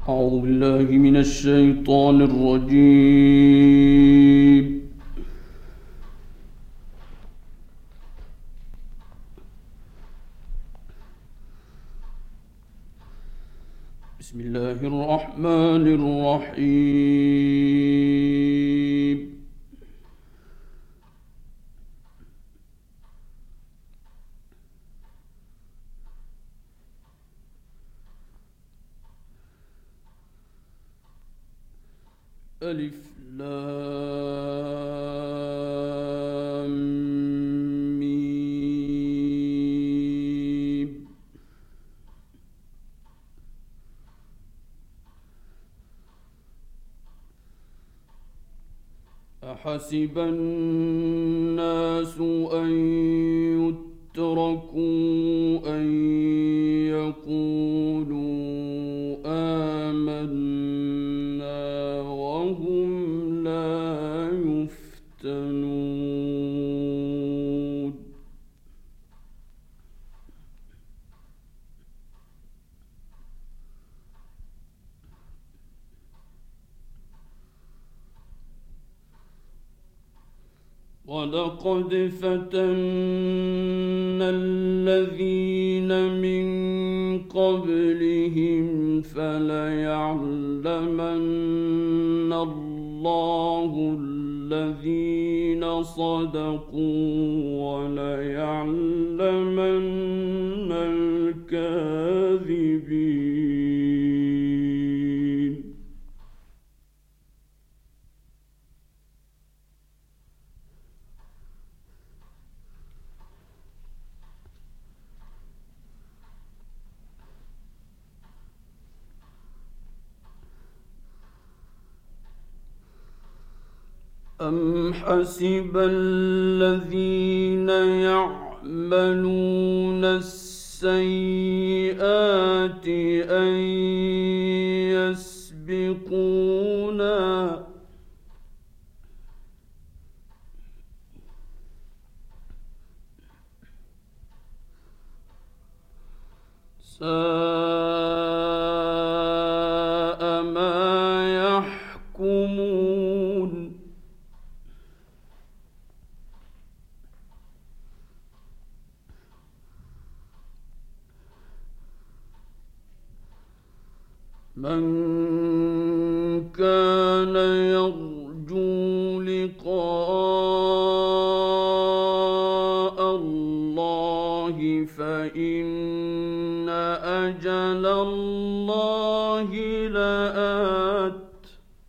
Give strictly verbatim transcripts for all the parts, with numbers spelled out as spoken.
أعوذ بالله من الشيطان الرجيم. بسم الله الرحمن الرحيم. ألف لام ميم. أحسب الناس أن يتركوا أن يقولوا آمنا وهم لا يفتنون. ولقد فتنا الذين من قبلهم فليعلمن الله الذين صدقوا وليعلمن الكاذبين. أم حسب الذين يعملون السيئات أن يسبقونا ساء ما يحكمون. من كان يرجو لقاء الله فإن أجل الله لآت.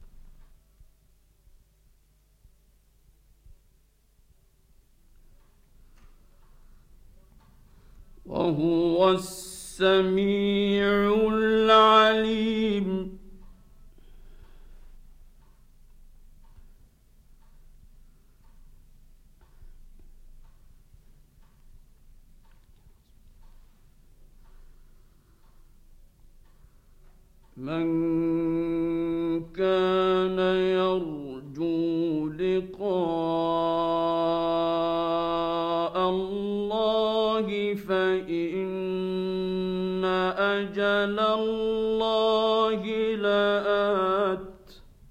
وهو السميع العليم. من كان يرجو لقاء الله فإن أجل الله لآت.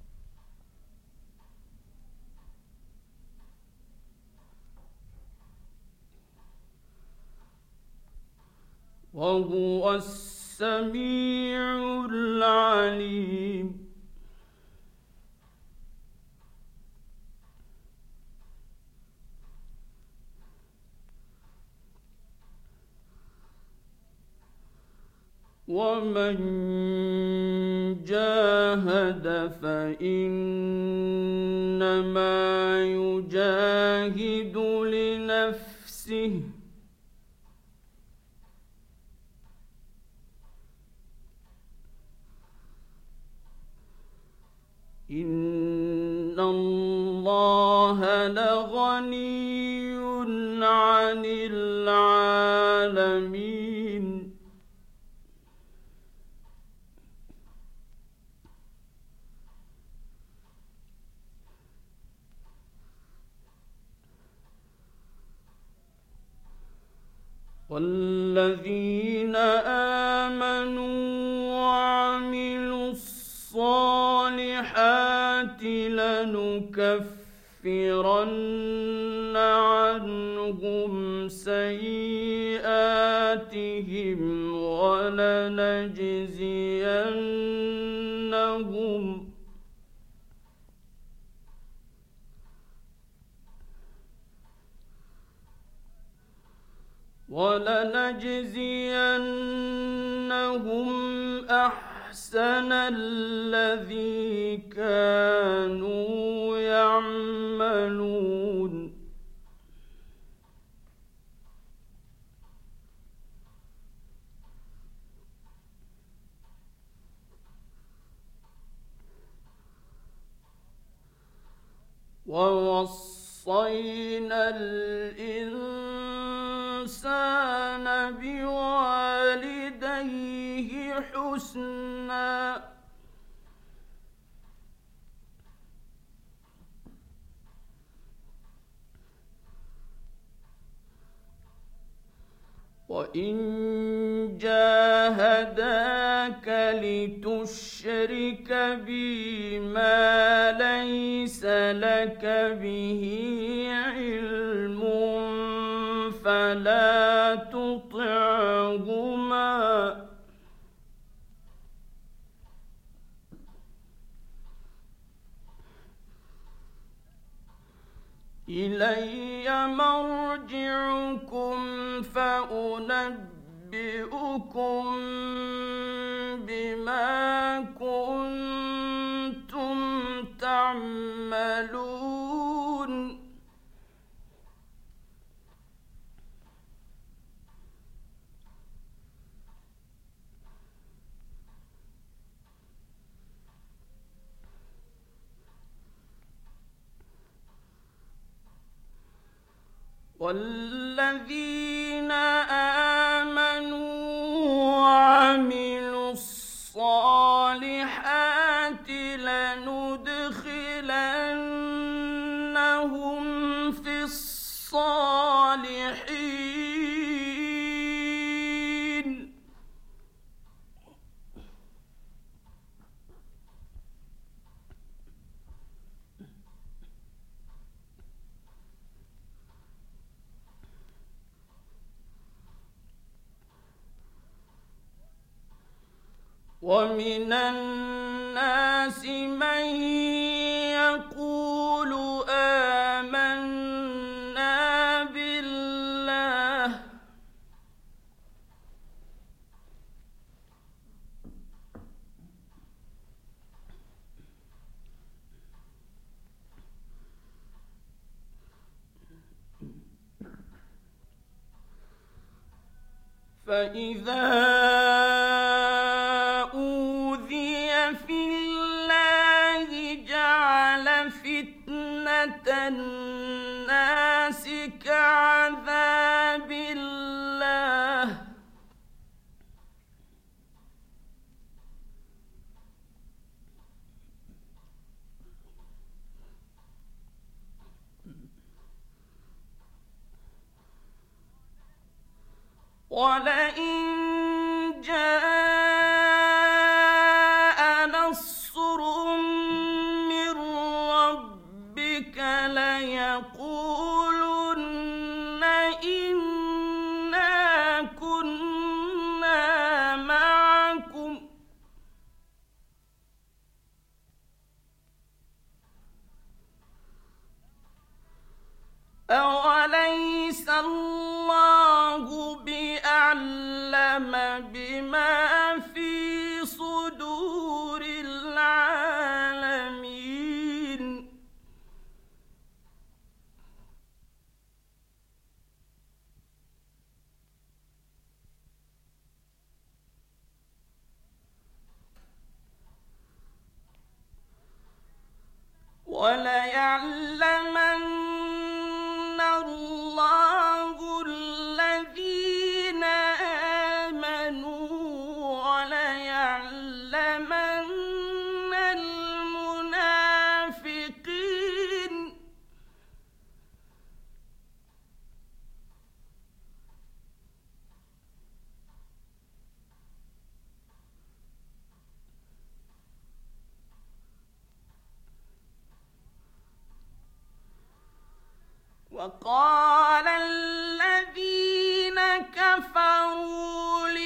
وهو السميع العليم. ومن جاهد فإنما يجاهد لنفسه. إن الله لغني عن العالمين. والذين آمنوا وعملوا ولنجزينهم ولنجزينهم أحسن الذي كانوا يعملون ووصينا الإنسان بوالديه حسنا وإن جاهداك لتشرك بي ما ليس لك به علم فلا تطعهما إلي مرجعكم فأنبئكم بما كنتم تعملون والذين آمنوا وعملوا الصالحات لندخلنهم في الصالحين ومن الناس من يقول آمنا بالله فإذا الناس كعذاب الله ولئن جاء نصر من ربك ليقولن إنا كنا معكم أوليس الله بأعلم بما في صدور العالمين وليعلمن الله الذين آمنوا وليعلمن المنافقين وقال الذين كفروا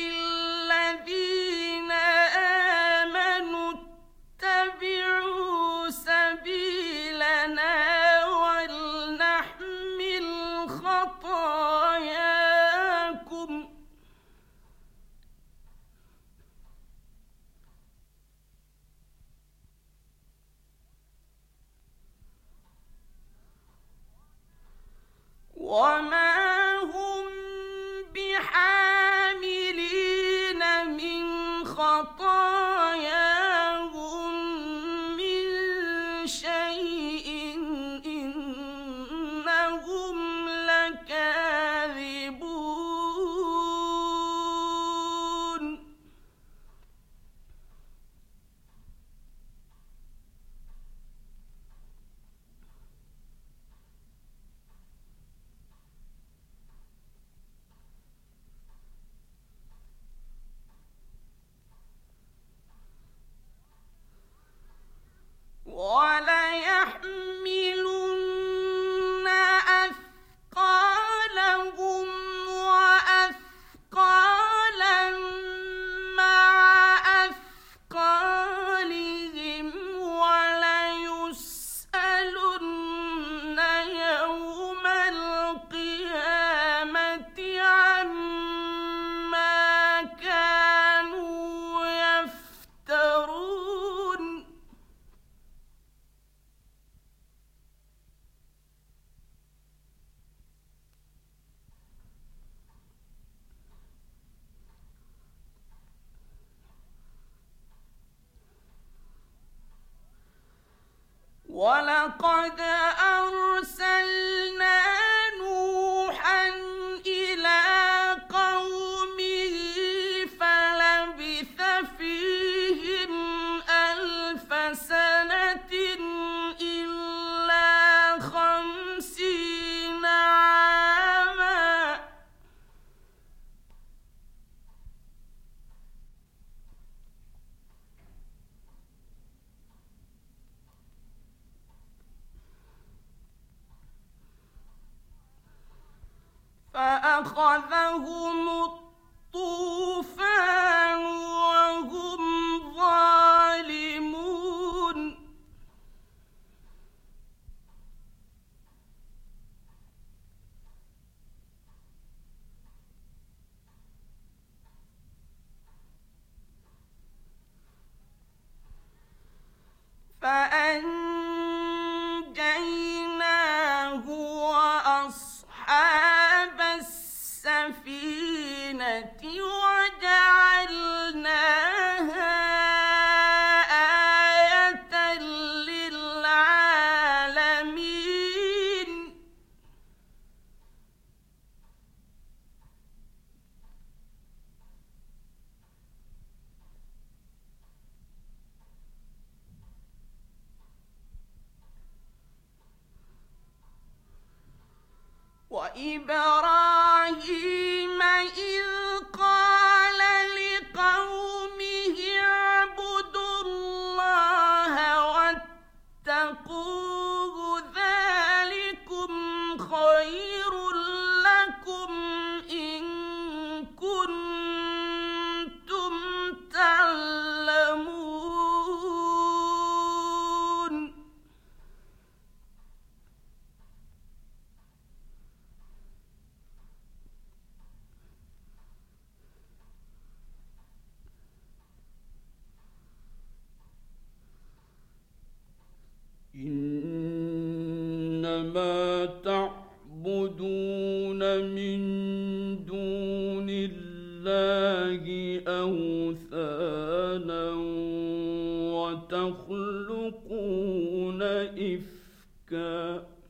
ولقد أرسلنا نوحا إلى قومه فلبث فيهم ألف سنة إلا خمسين عاما فأخذهم الطوفان وهم ظالمون فأنجيناه وأصحاب السفينة وجعلناها آية للعالمين وإبراهيم إذ قال لقومه اعبدوا الله واتقوه ذلكم خير لكم إن كنتم تعلمون إنما تعبدون من دون الله أوثانا وتخلقون إفكا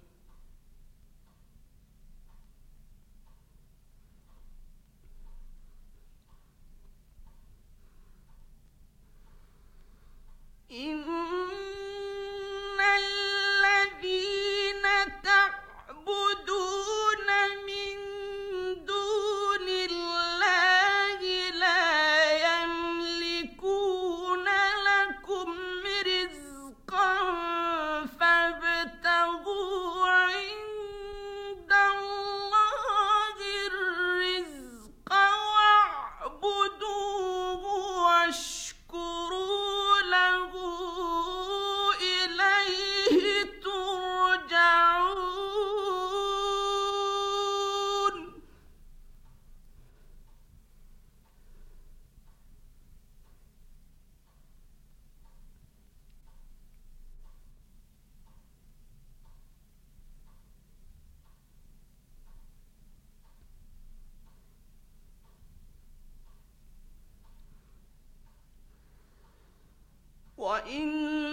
إن الذين تعبدون من دون الله لا يملكون لكم رزقا فابتغوا عند الله الرزق واعبدوه واشكروا له إليه ترجعون وإن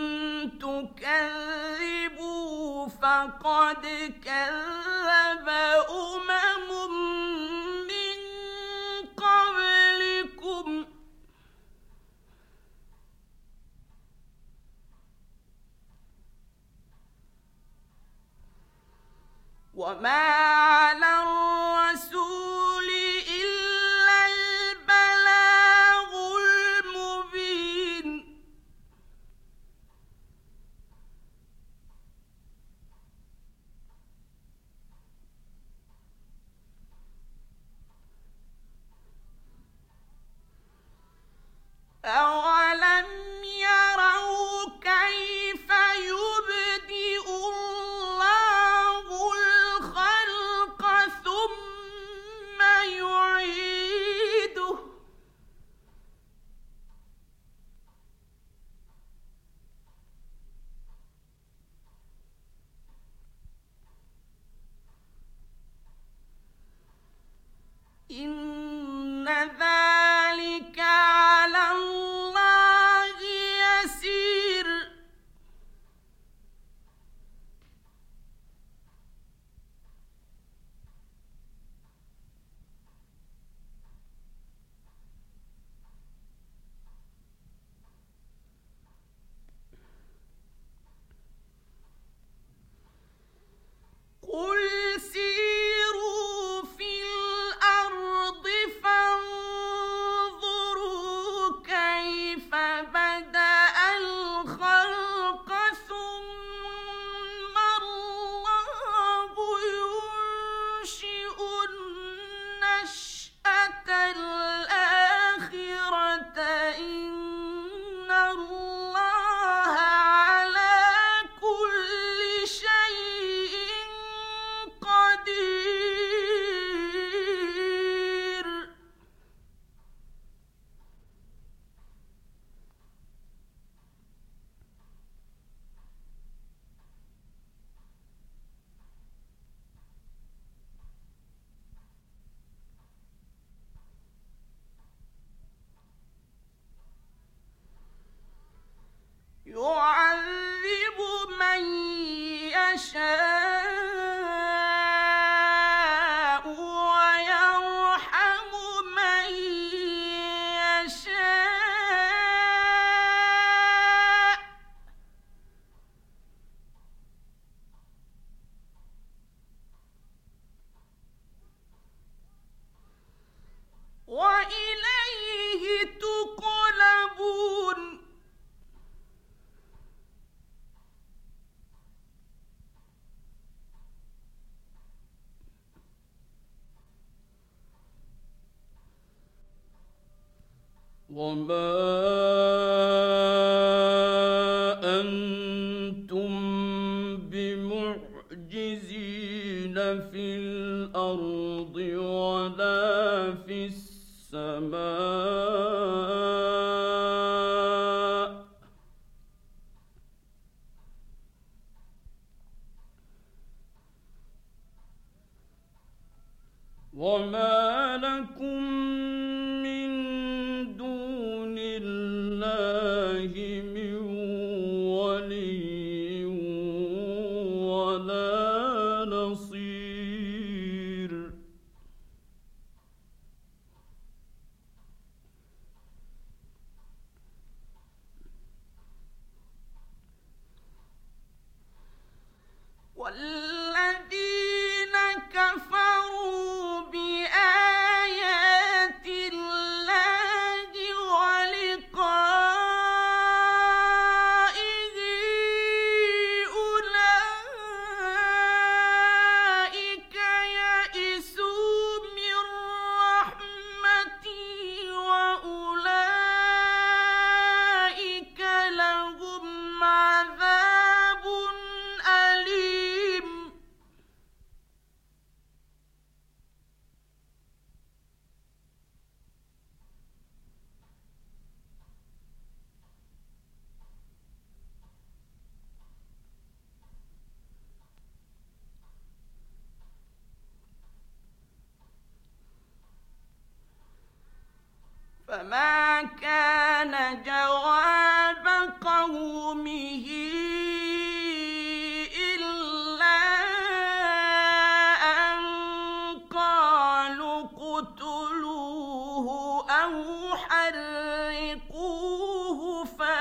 تكذبوا فقد كذب أمم من قبلكم وما على الرسول إلا البلاغ المبين أولم يروا كيف يبدئ الله الخلق ثم يعيده إن ذلك على الله وما أنتم بمعجزين في الأرض ولا في السماء وما لكم من دون الله من ولي ولا نصير والذين كفروا بآيات الله ولقائه أولئك يئسوا من رحمتي وأولئك لهم عذاب أليم فما كان جواب قومه إلا أن قالوا اقتلوه أو حرقوه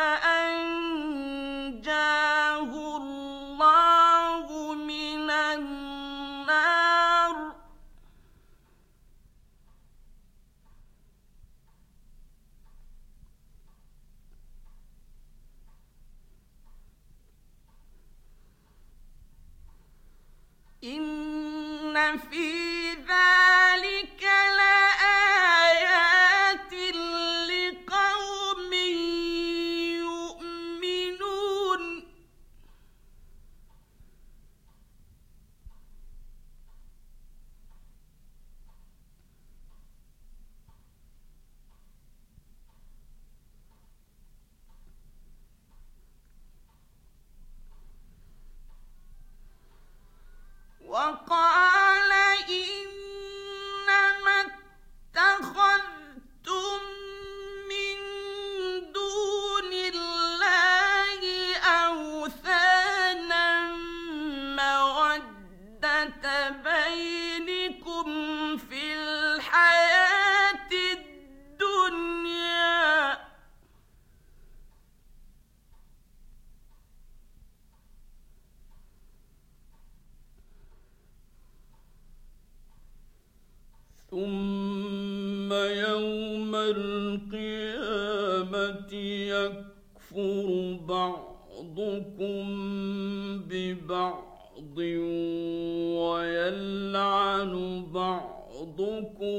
فأنجاه الله من النار إن في ذلك لآيات لقوم يؤمنون وقال إنما اتخذتم من دون الله أوثانا مودة بينكم في الحياة الدنيا ثم يوم القيامة يكفر بعضكم ببعض ويلعن بعضكم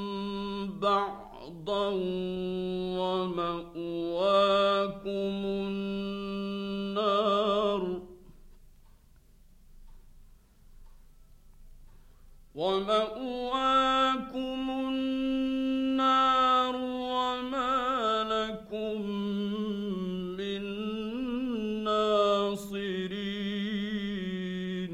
بعضا ومأواكم النار ومأواكم النار وما لكم من ناصرين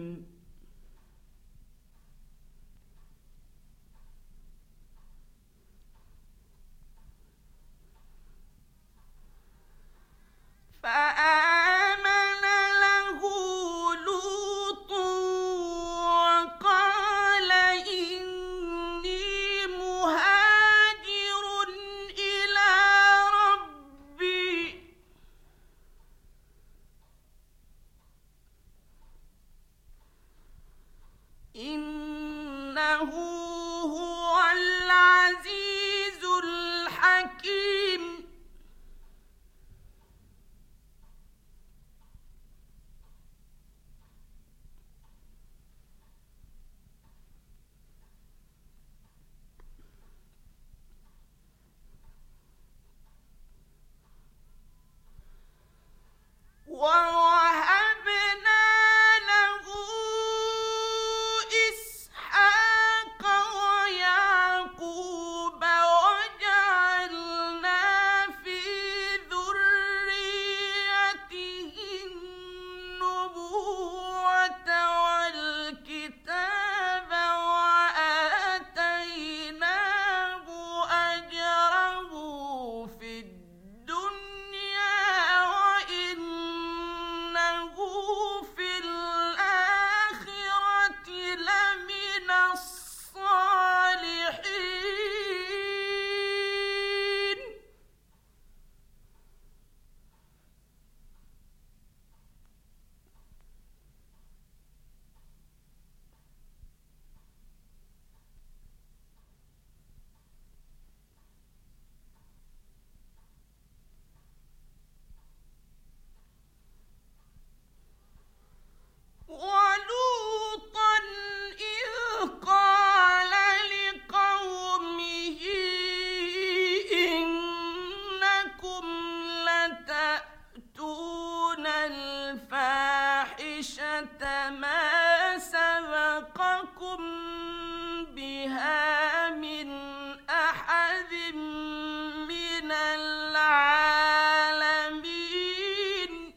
من العالمين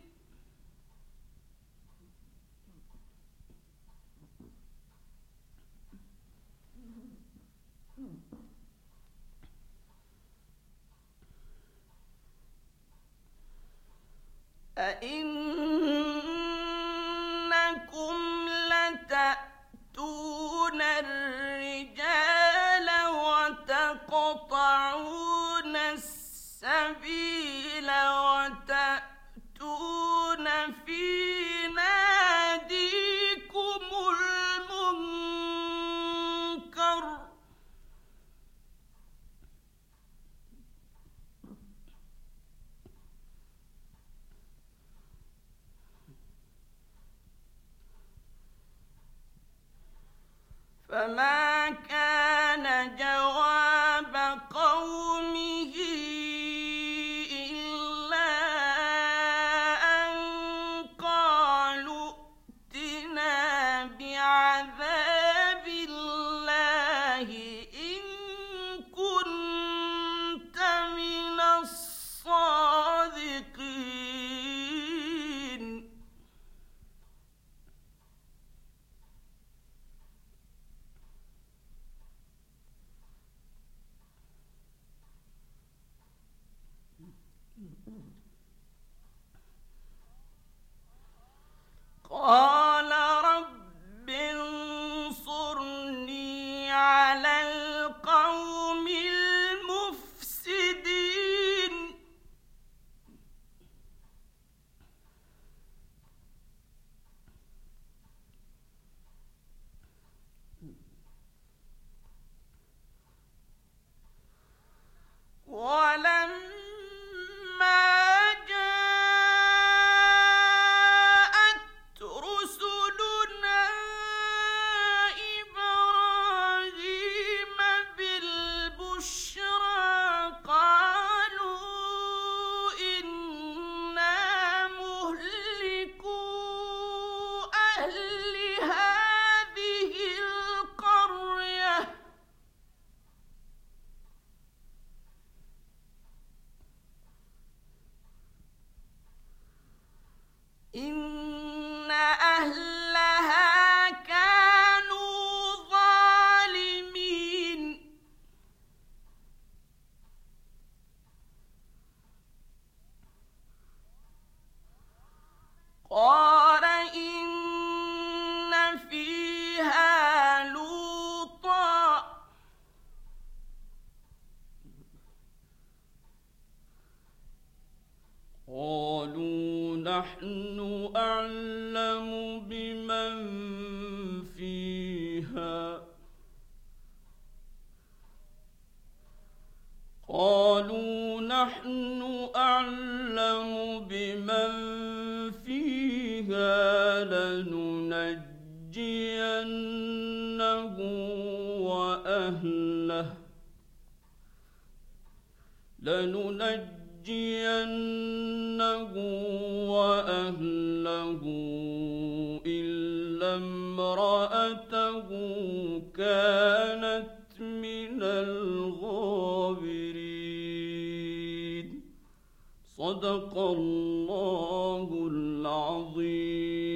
أئنكم لتأتون الرجال وتقطعون السبيل وتأتون في ناديكم المنكر فما كان جواب قومه إلا أن قالوا ائتنا بعذاب الله إن كنت من الصادقين قال رب انصرني على القوم المفسدين ولما جاءت رسلنا إبراهيم بالبشرى قالوا إنا مهلكو أهل هذه القرية إن أهلها كانوا ظالمين قال إن فيها لوطا قالوا نحن أعلم بمن فيها قالوا نحن أعلم بمن فيها لننجينه وأهله لننجينه وأهله إلا امرأته كانت من الغابرين صدق الله العظيم.